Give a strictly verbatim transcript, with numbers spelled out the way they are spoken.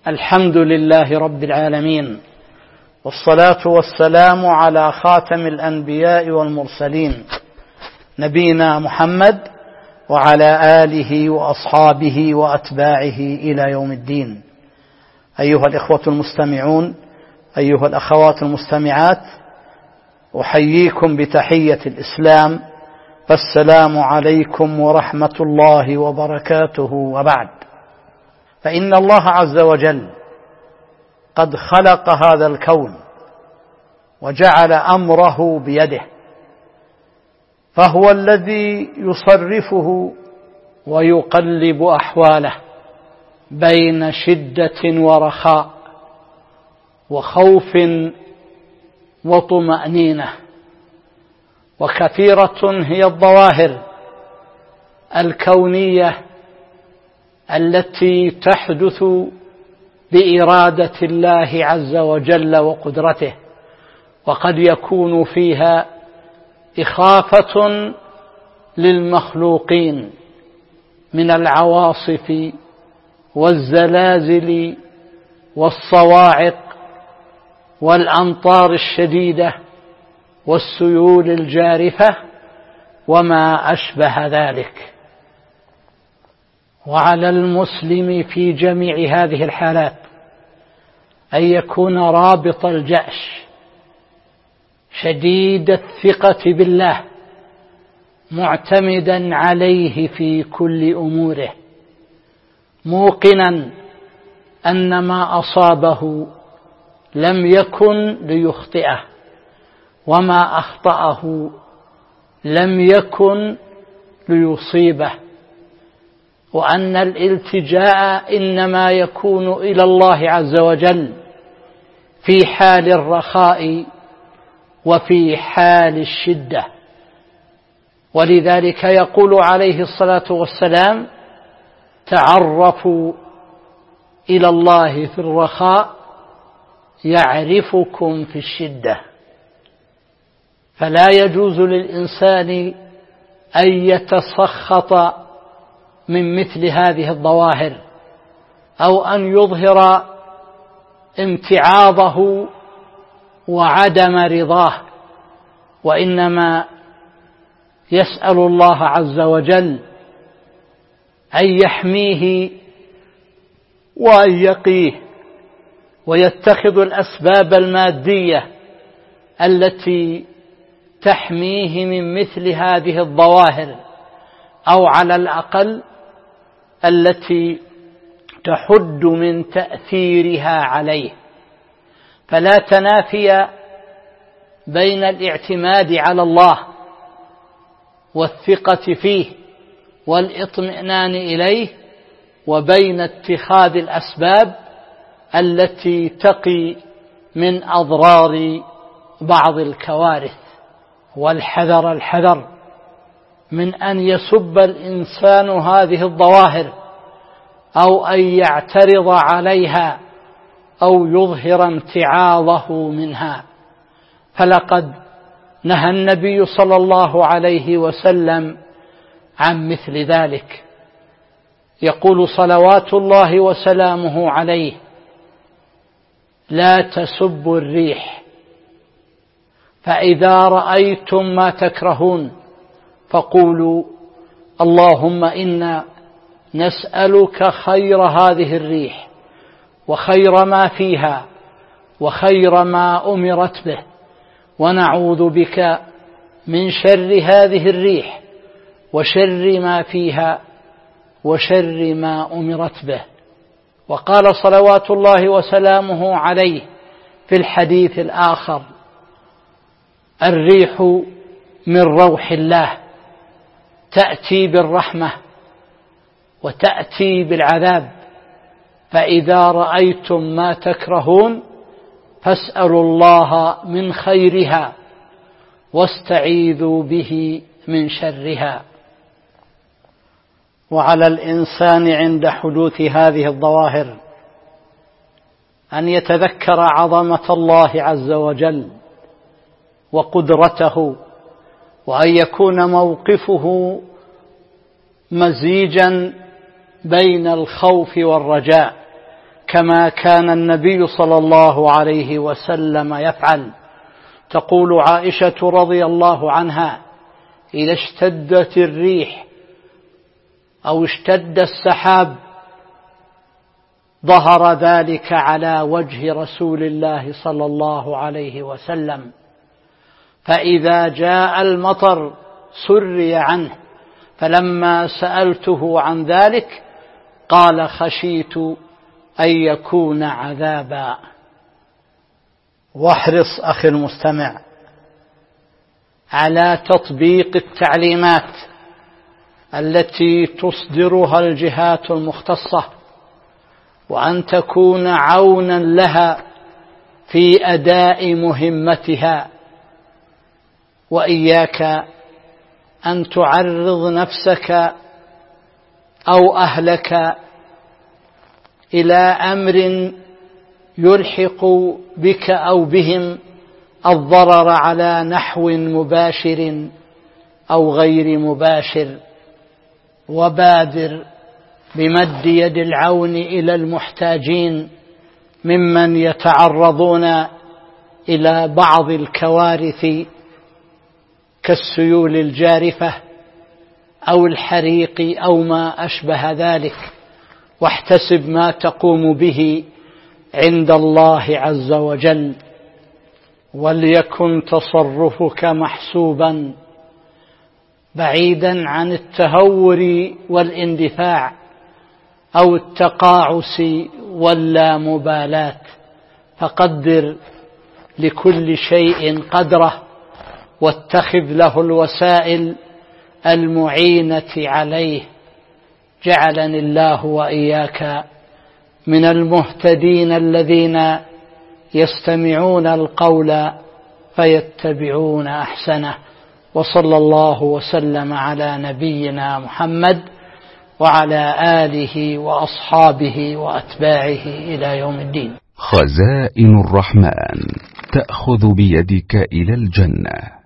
الحمد لله رب العالمين، والصلاة والسلام على خاتم الأنبياء والمرسلين نبينا محمد وعلى آله وأصحابه وأتباعه إلى يوم الدين. أيها الإخوة المستمعون، أيها الأخوات المستمعات، أحييكم بتحية الإسلام، فالسلام عليكم ورحمة الله وبركاته. وبعد، فإن الله عز وجل قد خلق هذا الكون وجعل أمره بيده، فهو الذي يصرفه ويقلب أحواله بين شدة ورخاء وخوف وطمأنينة. وكثيرة هي الظواهر الكونية التي تحدث بإرادة الله عز وجل وقدرته، وقد يكون فيها إخافة للمخلوقين من العواصف والزلازل والصواعق والأمطار الشديدة والسيول الجارفة وما أشبه ذلك. وعلى المسلم في جميع هذه الحالات أن يكون رابط الجأش شديد الثقة بالله، معتمدا عليه في كل أموره، موقنا أن ما أصابه لم يكن ليخطئه، وما أخطأه لم يكن ليصيبه، وأن الالتجاء إنما يكون إلى الله عز وجل في حال الرخاء وفي حال الشدة. ولذلك يقول عليه الصلاة والسلام: تعرفوا إلى الله في الرخاء يعرفكم في الشدة. فلا يجوز للإنسان أن يتسخط من مثل هذه الظواهر، أو أن يظهر امتعاضه وعدم رضاه، وإنما يسأل الله عز وجل أن يحميه وأن يقيه، ويتخذ الأسباب المادية التي تحميه من مثل هذه الظواهر، أو على الأقل التي تحد من تأثيرها عليه. فلا تنافي بين الاعتماد على الله والثقة فيه والاطمئنان إليه، وبين اتخاذ الأسباب التي تقي من أضرار بعض الكوارث. والحذر الحذر من أن يسب الإنسان هذه الظواهر، أو أن يعترض عليها، أو يظهر امتعاضه منها. فلقد نهى النبي صلى الله عليه وسلم عن مثل ذلك، يقول صلوات الله وسلامه عليه: لا تسبوا الريح، فإذا رأيتم ما تكرهون فقولوا اللهم إنا نسألك خير هذه الريح وخير ما فيها وخير ما أمرت به، ونعوذ بك من شر هذه الريح وشر ما فيها وشر ما أمرت به. وقال صلوات الله وسلامه عليه في الحديث الآخر: الريح من روح الله، تأتي بالرحمة وتأتي بالعذاب، فإذا رأيتم ما تكرهون فاسألوا الله من خيرها واستعيذوا به من شرها. وعلى الإنسان عند حدوث هذه الظواهر أن يتذكر عظمة الله عز وجل وقدرته، وأن يكون موقفه مزيجا بين الخوف والرجاء، كما كان النبي صلى الله عليه وسلم يفعل. تقول عائشة رضي الله عنها: إذا اشتدت الريح أو اشتد السحاب ظهر ذلك على وجه رسول الله صلى الله عليه وسلم، فإذا جاء المطر سري عنه، فلما سألته عن ذلك قال: خشيت أن يكون عذابا. واحرص أخي المستمع على تطبيق التعليمات التي تصدرها الجهات المختصة، وأن تكون عونا لها في أداء مهمتها، وإياك أن تعرض نفسك أو أهلك إلى أمر يلحق بك أو بهم الضرر على نحو مباشر أو غير مباشر. وبادر بمد يد العون إلى المحتاجين ممن يتعرضون إلى بعض الكوارث كالسيول الجارفة أو الحريق أو ما أشبه ذلك، واحتسب ما تقوم به عند الله عز وجل، وليكن تصرفك محسوبا بعيدا عن التهور والاندفاع أو التقاعس واللامبالاة، فقدر لكل شيء قدره، واتخذ له الوسائل المعينة عليه. جعلني الله وإياك من المهتدين الذين يستمعون القول فيتبعون أحسنه. وصلى الله وسلم على نبينا محمد وعلى آله وأصحابه وأتباعه إلى يوم الدين. خزائن الرحمن تأخذ بيدك إلى الجنة.